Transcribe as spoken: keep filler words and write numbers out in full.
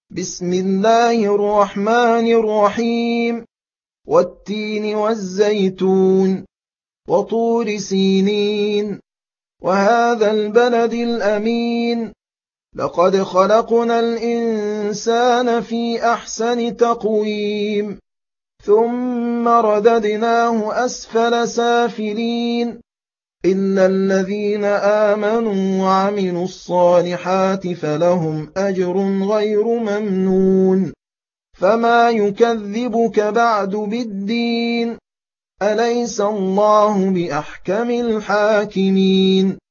بسم الله الرحمن الرحيم والتين والزيتون وطور سينين وهذا البلد الأمين لقد خلقنا الإنسان في أحسن تقويم ثم رددناه أسفل سافلين إلا الذين آمنوا وعملوا الصالحات فلهم أجر غير ممنون فما يكذبك بعد بالدين أليس الله بأحكم الحاكمين